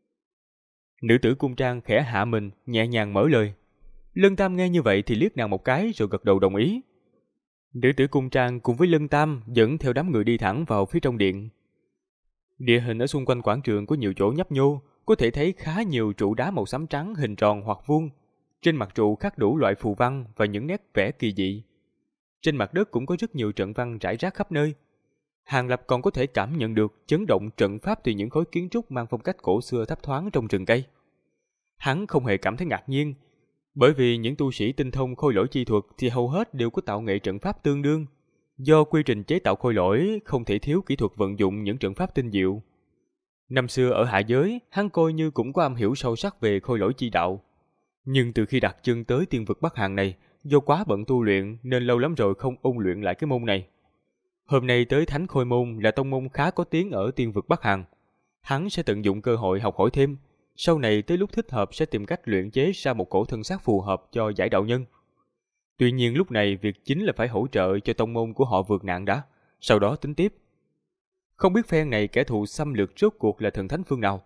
Nữ tử cung trang khẽ hạ mình, nhẹ nhàng mở lời. Lân Tam nghe như vậy thì liếc nàng một cái rồi gật đầu đồng ý. Nữ tử cung trang cùng với Lân Tam dẫn theo đám người đi thẳng vào phía trong điện. Địa hình ở xung quanh quảng trường có nhiều chỗ nhấp nhô, có thể thấy khá nhiều trụ đá màu xám trắng hình tròn hoặc vuông. Trên mặt trụ khắc đủ loại phù văn và những nét vẽ kỳ dị. Trên mặt đất cũng có rất nhiều trận văn rải rác khắp nơi. Hàng Lập còn có thể cảm nhận được chấn động trận pháp từ những khối kiến trúc mang phong cách cổ xưa thấp thoáng trong rừng cây. Hắn không hề cảm thấy ngạc nhiên, Bởi vì những tu sĩ tinh thông khôi lỗi chi thuật thì hầu hết đều có tạo nghệ trận pháp tương đương. Do quy trình chế tạo khôi lỗi không thể thiếu kỹ thuật vận dụng những trận pháp tinh diệu. Năm xưa ở hạ giới, hắn coi như cũng có am hiểu sâu sắc về khôi lỗi chi đạo. Nhưng từ khi đặt chân tới tiên vực Bắc Hàn này, do quá bận tu luyện nên lâu lắm rồi không ôn luyện lại cái môn này. Hôm nay tới Thánh Khôi Môn là tông môn khá có tiếng ở tiên vực Bắc Hàn. Hắn sẽ tận dụng cơ hội học hỏi thêm, sau này tới lúc thích hợp sẽ tìm cách luyện chế ra một cổ thân xác phù hợp cho giải đạo nhân. Tuy nhiên lúc này việc chính là phải hỗ trợ cho tông môn của họ vượt nạn đã, sau đó tính tiếp. Không biết phen này kẻ thù xâm lược rốt cuộc là thần thánh phương nào.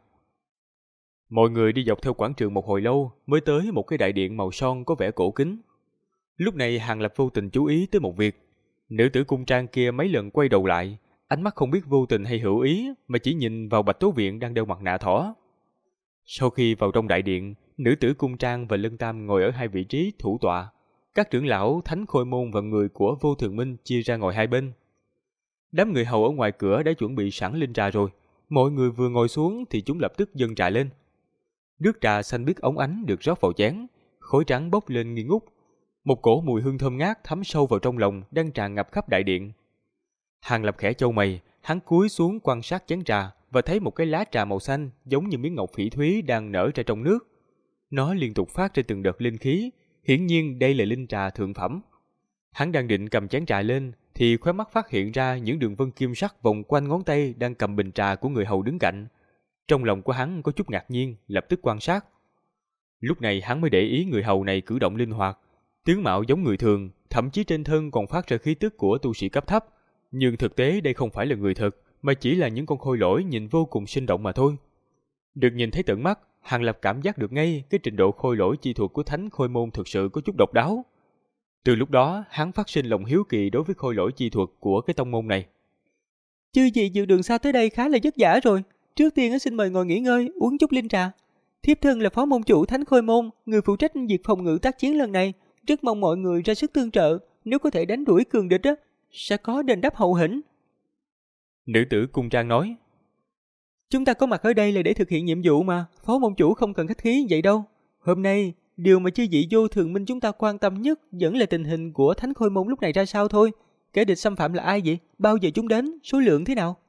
Mọi người đi dọc theo quảng trường một hồi lâu mới tới một cái đại điện màu son có vẻ cổ kính. Lúc này Hàng Lập vô tình chú ý tới một việc. Nữ tử cung trang kia mấy lần quay đầu lại, ánh mắt không biết vô tình hay hữu ý mà chỉ nhìn vào Bạch Tố Viện đang đeo mặt nạ thỏ. Sau khi vào trong đại điện, nữ tử cung trang và Lân Tam ngồi ở hai vị trí thủ tọa. Các trưởng lão, Thánh Khôi Môn và người của Vô Thường Minh chia ra ngồi hai bên. Đám người hầu ở ngoài cửa đã chuẩn bị sẵn linh trà rồi. Mọi người vừa ngồi xuống thì chúng lập tức dâng trà lên. Nước trà xanh biếc óng ánh được rót vào chén, khói trắng bốc lên nghi ngút. Một cổ mùi hương thơm ngát thấm sâu vào trong lòng đang tràn ngập khắp đại điện. Hàng Lập khẽ chau mày, hắn cúi xuống quan sát chén trà và thấy một cái lá trà màu xanh giống như miếng ngọc phỉ thúy đang nở ra trong nước. Nó liên tục phát ra từng đợt linh khí, hiển nhiên đây là linh trà thượng phẩm. Hắn đang định cầm chén trà lên thì khóe mắt phát hiện ra những đường vân kim sắc vòng quanh ngón tay đang cầm bình trà của người hầu đứng cạnh. Trong lòng của hắn có chút ngạc nhiên, lập tức quan sát. Lúc này hắn mới để ý người hầu này cử động linh hoạt, tướng mạo giống người thường, thậm chí trên thân còn phát ra khí tức của tu sĩ cấp thấp. Nhưng thực tế đây không phải là người thật, mà chỉ là những con khôi lỗi nhìn vô cùng sinh động mà thôi. Được nhìn thấy tận mắt, Hàng Lập cảm giác được ngay cái trình độ khôi lỗi chi thuật của Thánh Khôi Môn thực sự có chút độc đáo. Từ lúc đó, hắn phát sinh lòng hiếu kỳ đối với khôi lỗi chi thuật của cái tông môn này. Chư vị dự đường xa tới đây khá là vất vả rồi. Trước tiên xin mời ngồi nghỉ ngơi, uống chút linh trà. Thiếp thân là phó môn chủ Thánh Khôi Môn, người phụ trách việc phòng ngự tác chiến lần này. Rất mong mọi người ra sức tương trợ, nếu có thể đánh đuổi cường địch sẽ có đền đáp hậu hĩnh. Nữ tử cung trang nói. Chúng ta có mặt ở đây là để thực hiện nhiệm vụ mà, phó môn chủ không cần khách khí vậy đâu. Hôm nay, điều mà chư vị Vô Thường Minh chúng ta quan tâm nhất vẫn là tình hình của Thánh Khôi Môn lúc này ra sao thôi. Kẻ địch xâm phạm là ai vậy? Bao giờ chúng đến? Số lượng thế nào?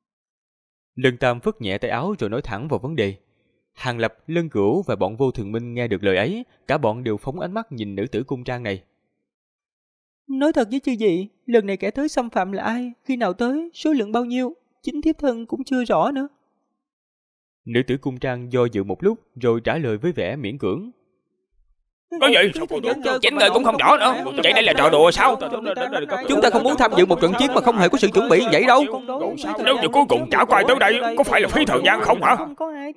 Lân Tam phất nhẹ tay áo rồi nói thẳng vào vấn đề. Hàng Lập, Lân Cửu và bọn Vô Thường Minh nghe được lời ấy, cả bọn đều phóng ánh mắt nhìn nữ tử cung trang này. Nói thật với chư vị, lần này kẻ tới xâm phạm là ai, khi nào tới, số lượng bao nhiêu, chính thiếp thân cũng chưa rõ nữa. Nữ tử cung trang do dự một lúc rồi trả lời với vẻ miễn cưỡng. Có gì? Chính người cũng không rõ nữa. Vậy đây là trò đùa sao? Chúng ta không muốn tham dự một trận chiến mà không hề có sự chuẩn bị vậy đâu. Nếu như cuối cùng chả có ai tới đây, có phải là phí thời gian không hả?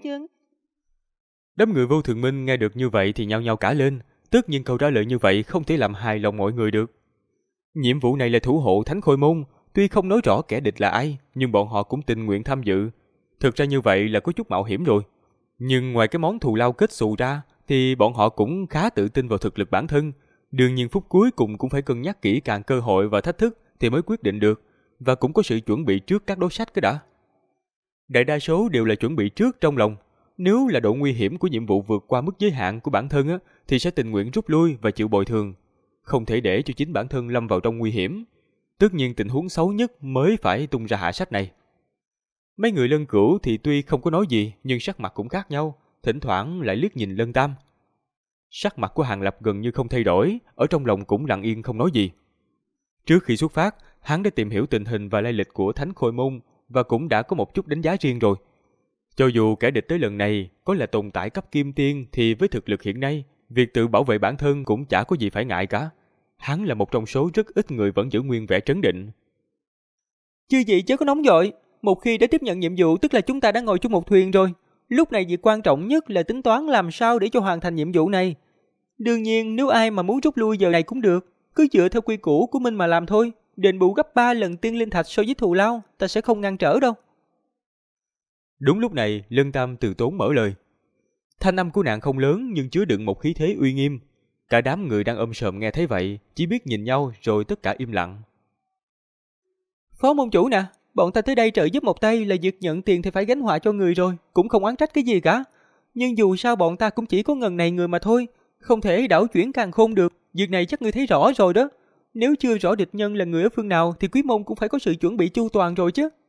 Đám người Vô Thường Minh nghe được như vậy thì nhao nhao cả lên. Tất nhiên câu trả lời như vậy không thể làm hài lòng mọi người được. Nhiệm vụ này là thủ hộ Thánh Khôi Môn, tuy không nói rõ kẻ địch là ai, nhưng bọn họ cũng tình nguyện tham dự. Thực ra như vậy là có chút mạo hiểm rồi. Nhưng ngoài cái món thù lao kết xù ra, thì bọn họ cũng khá tự tin vào thực lực bản thân. Đương nhiên phút cuối cùng cũng phải cân nhắc kỹ càng cơ hội và thách thức thì mới quyết định được, và cũng có sự chuẩn bị trước các đối sách cái đã. Đại đa số đều là chuẩn bị trước trong lòng. Nếu là độ nguy hiểm của nhiệm vụ vượt qua mức giới hạn của bản thân thì sẽ tình nguyện rút lui và chịu bồi thường. Không thể để cho chính bản thân lâm vào trong nguy hiểm. Tất nhiên tình huống xấu nhất mới phải tung ra hạ sách này. Mấy người Lân Cửu thì tuy không có nói gì nhưng sắc mặt cũng khác nhau, thỉnh thoảng lại liếc nhìn Lân Tam. Sắc mặt của Hàng Lập gần như không thay đổi, ở trong lòng cũng lặng yên không nói gì. Trước khi xuất phát, hắn đã tìm hiểu tình hình và lai lịch của Thánh Khôi Môn và cũng đã có một chút đánh giá riêng rồi. Cho dù kẻ địch tới lần này có là tồn tại cấp kim tiên thì với thực lực hiện nay, việc tự bảo vệ bản thân cũng chả có gì phải ngại cả. Hắn là một trong số rất ít người vẫn giữ nguyên vẻ trấn định. Chư vị chớ có nóng vội, một khi đã tiếp nhận nhiệm vụ tức là chúng ta đã ngồi chung một thuyền rồi. Lúc này việc quan trọng nhất là tính toán làm sao để cho hoàn thành nhiệm vụ này. Đương nhiên nếu ai mà muốn rút lui giờ này cũng được, cứ dựa theo quy củ của mình mà làm thôi. Đền bù gấp 3 lần tiên linh thạch so với thù lao, ta sẽ không ngăn trở đâu. Đúng lúc này, Lân Tam từ tốn mở lời. Thanh âm của nàng không lớn nhưng chứa đựng một khí thế uy nghiêm. Cả đám người đang ôm sờm nghe thấy vậy, chỉ biết nhìn nhau rồi tất cả im lặng. Phó môn chủ nè, bọn ta tới đây trợ giúp một tay là việc nhận tiền thì phải gánh họa cho người rồi, cũng không oán trách cái gì cả. Nhưng dù sao bọn ta cũng chỉ có ngần này người mà thôi. không thể đảo chuyển càn khôn được, việc này chắc ngươi thấy rõ rồi đó. Nếu chưa rõ địch nhân là người ở phương nào thì Quý môn cũng phải có sự chuẩn bị chu toàn rồi chứ.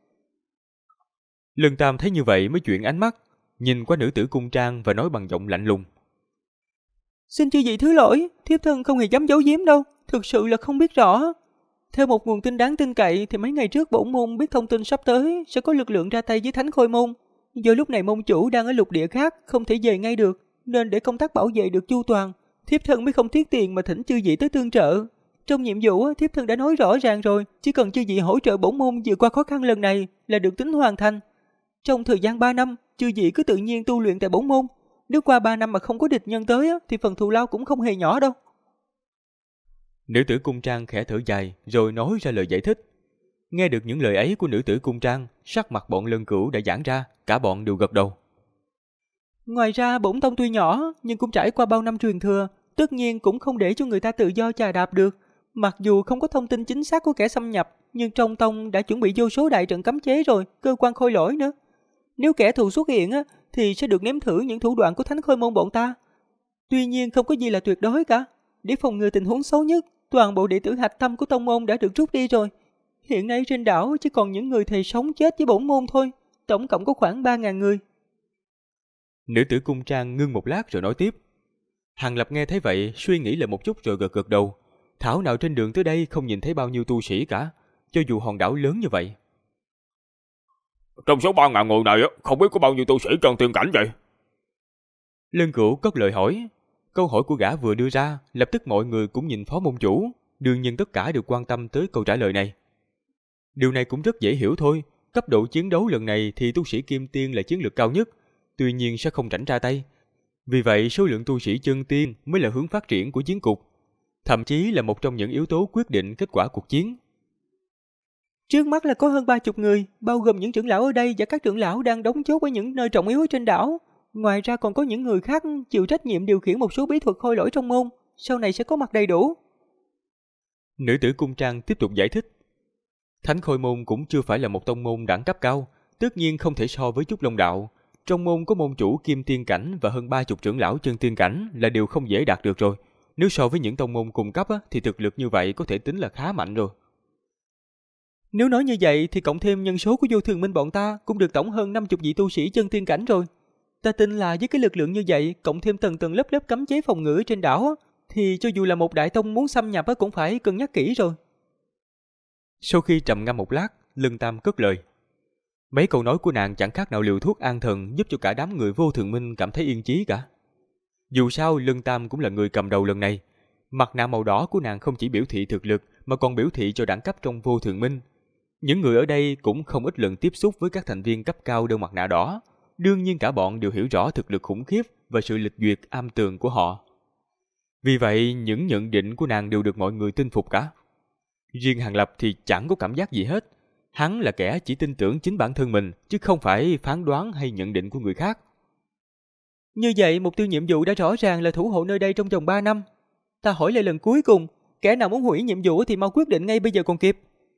Lương Tam thấy như vậy mới chuyển ánh mắt, nhìn qua nữ tử cung trang và nói bằng giọng lạnh lùng. Xin chư vị thứ lỗi, thiếp thân không hề dám giấu giếm đâu, thực sự là không biết rõ. Theo một nguồn tin đáng tin cậy thì mấy ngày trước bổn môn biết thông tin sắp tới sẽ có lực lượng ra tay với Thánh Khôi môn. Do lúc này môn chủ đang ở lục địa khác, không thể về ngay được, nên để công tác bảo vệ được chu toàn, thiếp thân mới không tiếc tiền mà thỉnh chư vị tới tương trợ. Trong nhiệm vụ thiếp thân đã nói rõ ràng rồi, chỉ cần chư vị hỗ trợ bổn môn vượt qua khó khăn lần này là được tính hoàn thành. Trong thời gian 3 năm, chư vị cứ tự nhiên tu luyện tại bổn môn. Nếu qua 3 năm mà không có địch nhân tới thì phần thù lao cũng không hề nhỏ đâu. Nữ tử cung trang khẽ thở dài rồi nói ra lời giải thích. Nghe được những lời ấy của nữ tử cung trang, sắc mặt bọn Lân Cửu đã giãn ra, cả bọn đều gật đầu. Ngoài ra bổn tông tuy nhỏ nhưng cũng trải qua bao năm truyền thừa, tất nhiên cũng không để cho người ta tự do chà đạp được. Mặc dù không có thông tin chính xác của kẻ xâm nhập, nhưng trong tông đã chuẩn bị vô số đại trận cấm chế rồi, cơ quan khôi lỗi nữa. Nếu kẻ thù xuất hiện thì sẽ được nếm thử những thủ đoạn của Thánh Khôi môn bọn ta. Tuy nhiên không có gì là tuyệt đối cả. Để phòng ngừa tình huống xấu nhất, toàn bộ đệ tử hạch tâm của tông môn đã được rút đi rồi. Hiện nay trên đảo chỉ còn những người thề sống chết với bổn môn thôi. Tổng cộng có khoảng 3.000 người. Nữ tử cung trang ngưng một lát rồi nói tiếp. Hàng Lập nghe thấy vậy, suy nghĩ lại một chút rồi gật gật đầu. Thảo nào trên đường tới đây không nhìn thấy bao nhiêu tu sĩ cả, cho dù hòn đảo lớn như vậy. Trong số 3.000 người này không biết có bao nhiêu tu sĩ chân tiên cảnh vậy? Lân Cửu cất lời hỏi. Câu hỏi của gã vừa đưa ra, lập tức mọi người cũng nhìn phó môn chủ. Đương nhiên tất cả đều quan tâm tới câu trả lời này. Điều này cũng rất dễ hiểu thôi. Cấp độ chiến đấu lần này thì tu sĩ kim tiên là chiến lược cao nhất, tuy nhiên sẽ không rảnh ra tay. Vì vậy số lượng tu sĩ chân tiên mới là hướng phát triển của chiến cục, thậm chí là một trong những yếu tố quyết định kết quả cuộc chiến. Trước mắt là có hơn 30 người, bao gồm những trưởng lão ở đây và các trưởng lão đang đóng chốt ở những nơi trọng yếu trên đảo. Ngoài ra còn có những người khác chịu trách nhiệm điều khiển một số bí thuật khôi lỗi trong môn, sau này sẽ có mặt đầy đủ. Nữ tử cung trang tiếp tục giải thích. Thánh Khôi môn cũng chưa phải là một tông môn đẳng cấp cao, tất nhiên không thể so với Trúc Long đạo. Trong môn có môn chủ kim tiên cảnh và hơn 30 trưởng lão chân tiên cảnh là điều không dễ đạt được rồi. Nếu so với những tông môn cùng cấp thì thực lực như vậy có thể tính là khá mạnh rồi. Nếu nói như vậy thì cộng thêm nhân số của Vô Thường Minh bọn ta cũng được tổng hơn 50 vị tu sĩ chân tiên cảnh rồi. Ta tin là với cái lực lượng như vậy, cộng thêm tầng tầng lớp lớp cấm chế phòng ngự trên đảo, thì cho dù là một đại tông muốn xâm nhập cũng phải cân nhắc kỹ rồi. Sau khi trầm ngâm một lát, Lân Tam cất lời. Mấy câu nói của nàng chẳng khác nào liều thuốc an thần giúp cho cả đám người Vô Thường Minh cảm thấy yên chí cả. Dù sao Lân Tam cũng là người cầm đầu lần này. Mặt nạ màu đỏ của nàng không chỉ biểu thị thực lực mà còn biểu thị cho đẳng cấp trong Vô Thường Minh. Những người ở đây cũng không ít lần tiếp xúc với các thành viên cấp cao đeo mặt nạ đỏ. Đương nhiên cả bọn đều hiểu rõ thực lực khủng khiếp và sự lịch duyệt am tường của họ. Vì vậy những nhận định của nàng đều được mọi người tin phục cả. Riêng Hàng Lập thì chẳng có cảm giác gì hết. Hắn là kẻ chỉ tin tưởng chính bản thân mình, chứ không phải phán đoán hay nhận định của người khác. Như vậy mục tiêu nhiệm vụ đã rõ ràng là thủ hộ nơi đây trong vòng 3 năm. Ta hỏi lại lần cuối cùng, kẻ nào muốn hủy nhiệm vụ thì mau quyết định ngay bây giờ còn kịp.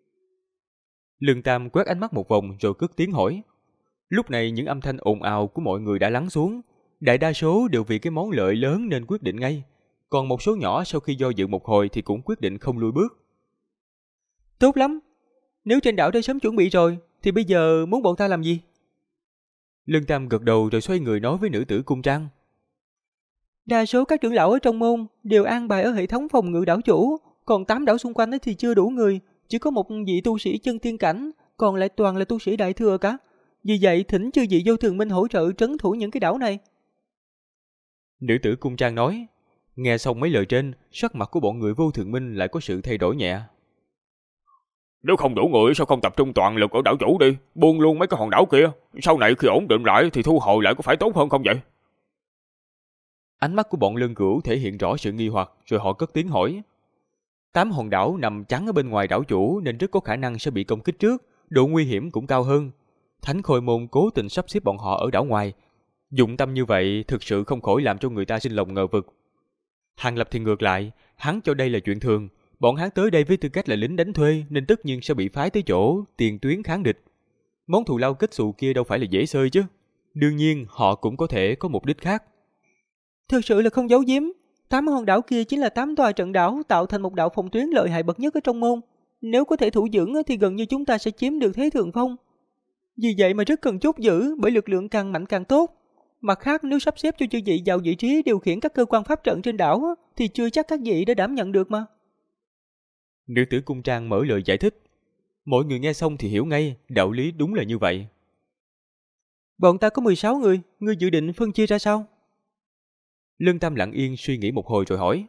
Lương Tam quét ánh mắt một vòng rồi cất tiếng hỏi. Lúc này những âm thanh ồn ào của mọi người đã lắng xuống. Đại đa số đều vì cái món lợi lớn nên quyết định ngay. Còn một số nhỏ sau khi do dự một hồi thì cũng quyết định không lùi bước. Tốt lắm. Nếu trên đảo đã sớm chuẩn bị rồi, thì bây giờ muốn bọn ta làm gì? Lương Tam gật đầu rồi xoay người nói với nữ tử cung trang. Đa số các trưởng lão ở trong môn đều an bài ở hệ thống phòng ngự đảo chủ, còn 8 đảo xung quanh thì chưa đủ người, chỉ có một vị tu sĩ chân tiên cảnh, còn lại toàn là tu sĩ đại thừa cả. Vì vậy thỉnh chư vị Vô Thường Minh hỗ trợ trấn thủ những cái đảo này. Nữ tử cung trang nói. Nghe xong mấy lời trên, sắc mặt của bọn người Vô Thường Minh lại có sự thay đổi nhẹ. Nếu không đủ người sao không tập trung toàn lực ở đảo chủ đi, buông luôn mấy cái hòn đảo kia, sau này khi ổn định lại thì thu hồi lại có phải tốt hơn không vậy? Ánh mắt của bọn Lân Cửu thể hiện rõ sự nghi hoặc, rồi họ cất tiếng hỏi. 8 hòn đảo nằm chắn ở bên ngoài đảo chủ nên rất có khả năng sẽ bị công kích trước, độ nguy hiểm cũng cao hơn. Thánh Khôi môn cố tình sắp xếp bọn họ ở đảo ngoài, dụng tâm như vậy thực sự không khỏi làm cho người ta sinh lòng ngờ vực. Hàng Lập thì ngược lại, hắn cho đây là chuyện thường. Bọn hắn tới đây với tư cách là lính đánh thuê nên tất nhiên sẽ bị phái tới chỗ tiền tuyến kháng địch. Món thù lao kết xù kia đâu phải là dễ xơi chứ. Đương nhiên họ cũng có thể có mục đích khác. Thực sự là không giấu giếm, 8 hòn đảo kia chính là 8 tòa trận đảo tạo thành một đạo phòng tuyến lợi hại bậc nhất ở trong môn. Nếu có thể thủ dưỡng thì gần như chúng ta sẽ chiếm được thế thượng phong. Vì vậy mà rất cần chốt giữ, bởi lực lượng càng mạnh càng tốt. Mặt khác, nếu sắp xếp cho chư vị vào vị trí điều khiển các cơ quan pháp trận trên đảo thì chưa chắc các vị đã đảm nhận được mà. Nữ tử Cung Trang mở lời giải thích. Mọi người nghe xong thì hiểu ngay, đạo lý đúng là như vậy. Bọn ta có 16 người, ngươi dự định phân chia ra sao? Lân Tam lặng yên suy nghĩ một hồi rồi hỏi.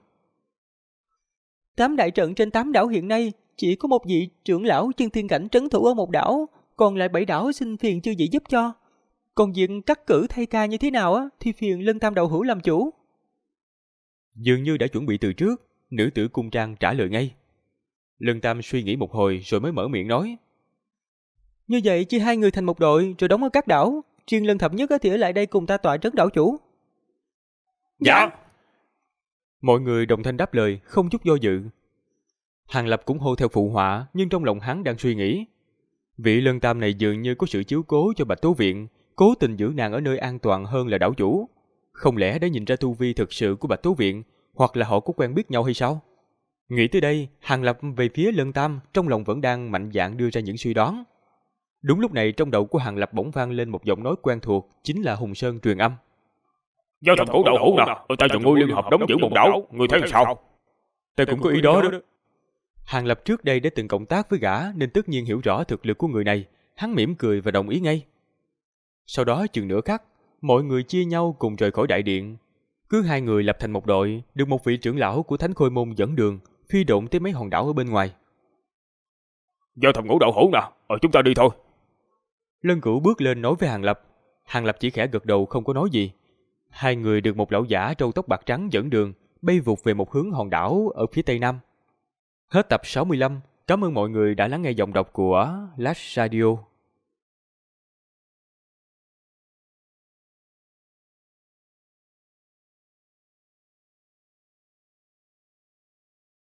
8 đại trận trên 8 đảo hiện nay, chỉ có một vị trưởng lão chân thiên cảnh trấn thủ ở một đảo, còn lại 7 đảo xin phiền chư vị giúp cho. Còn việc cắt cử thay ca như thế nào thì phiền Lân Tam đạo hữu làm chủ. Dường như đã chuẩn bị từ trước, nữ tử Cung Trang trả lời ngay. Lân Tam suy nghĩ một hồi rồi mới mở miệng nói. Như vậy chia 2 người thành một đội rồi đóng ở các đảo, riêng Lân Thập Nhất thì ở lại đây cùng ta tọa trấn đảo chủ. Dạ. Mọi người đồng thanh đáp lời, không chút do dự. Hàng Lập cũng hô theo phụ họa, nhưng trong lòng hắn đang suy nghĩ. Vị Lân Tam này dường như có sự chiếu cố cho Bạch Tố Viện, cố tình giữ nàng ở nơi an toàn hơn là đảo chủ. Không lẽ đã nhìn ra tu vi thực sự của Bạch Tố Viện, hoặc là họ có quen biết nhau hay sao? Nghĩ tới đây, Hàng Lập về phía Lân Tam, trong lòng vẫn đang mạnh dạn đưa ra những suy đoán. Đúng lúc này trong đầu của Hàng Lập bỗng vang lên một giọng nói quen thuộc, chính là Hùng Sơn truyền âm. Do thập cổ đạo hữu nè, ta và ngươi liên hợp đóng giữ một đảo, ngươi thấy sao? Ta cũng có ý đó đó. Hàng Lập trước đây đã từng cộng tác với gã nên tất nhiên hiểu rõ thực lực của người này, hắn mỉm cười và đồng ý ngay. Sau đó chừng nửa khắc, mọi người chia nhau cùng rời khỏi đại điện. Cứ 2 người lập thành một đội, được một vị trưởng lão của Thánh Khôi Môn dẫn đường, phi độn tới mấy hòn đảo ở bên ngoài. Do thập ngũ đạo hữu nè, chúng ta đi thôi. Lân Cửu bước lên nói với Hàng Lập. Hàng Lập chỉ khẽ gật đầu không có nói gì. 2 người được một lão giả râu tóc bạc trắng dẫn đường, bay vụt về một hướng hòn đảo ở phía tây nam. Hết tập 65. Cảm ơn mọi người đã lắng nghe giọng đọc của Last Radio.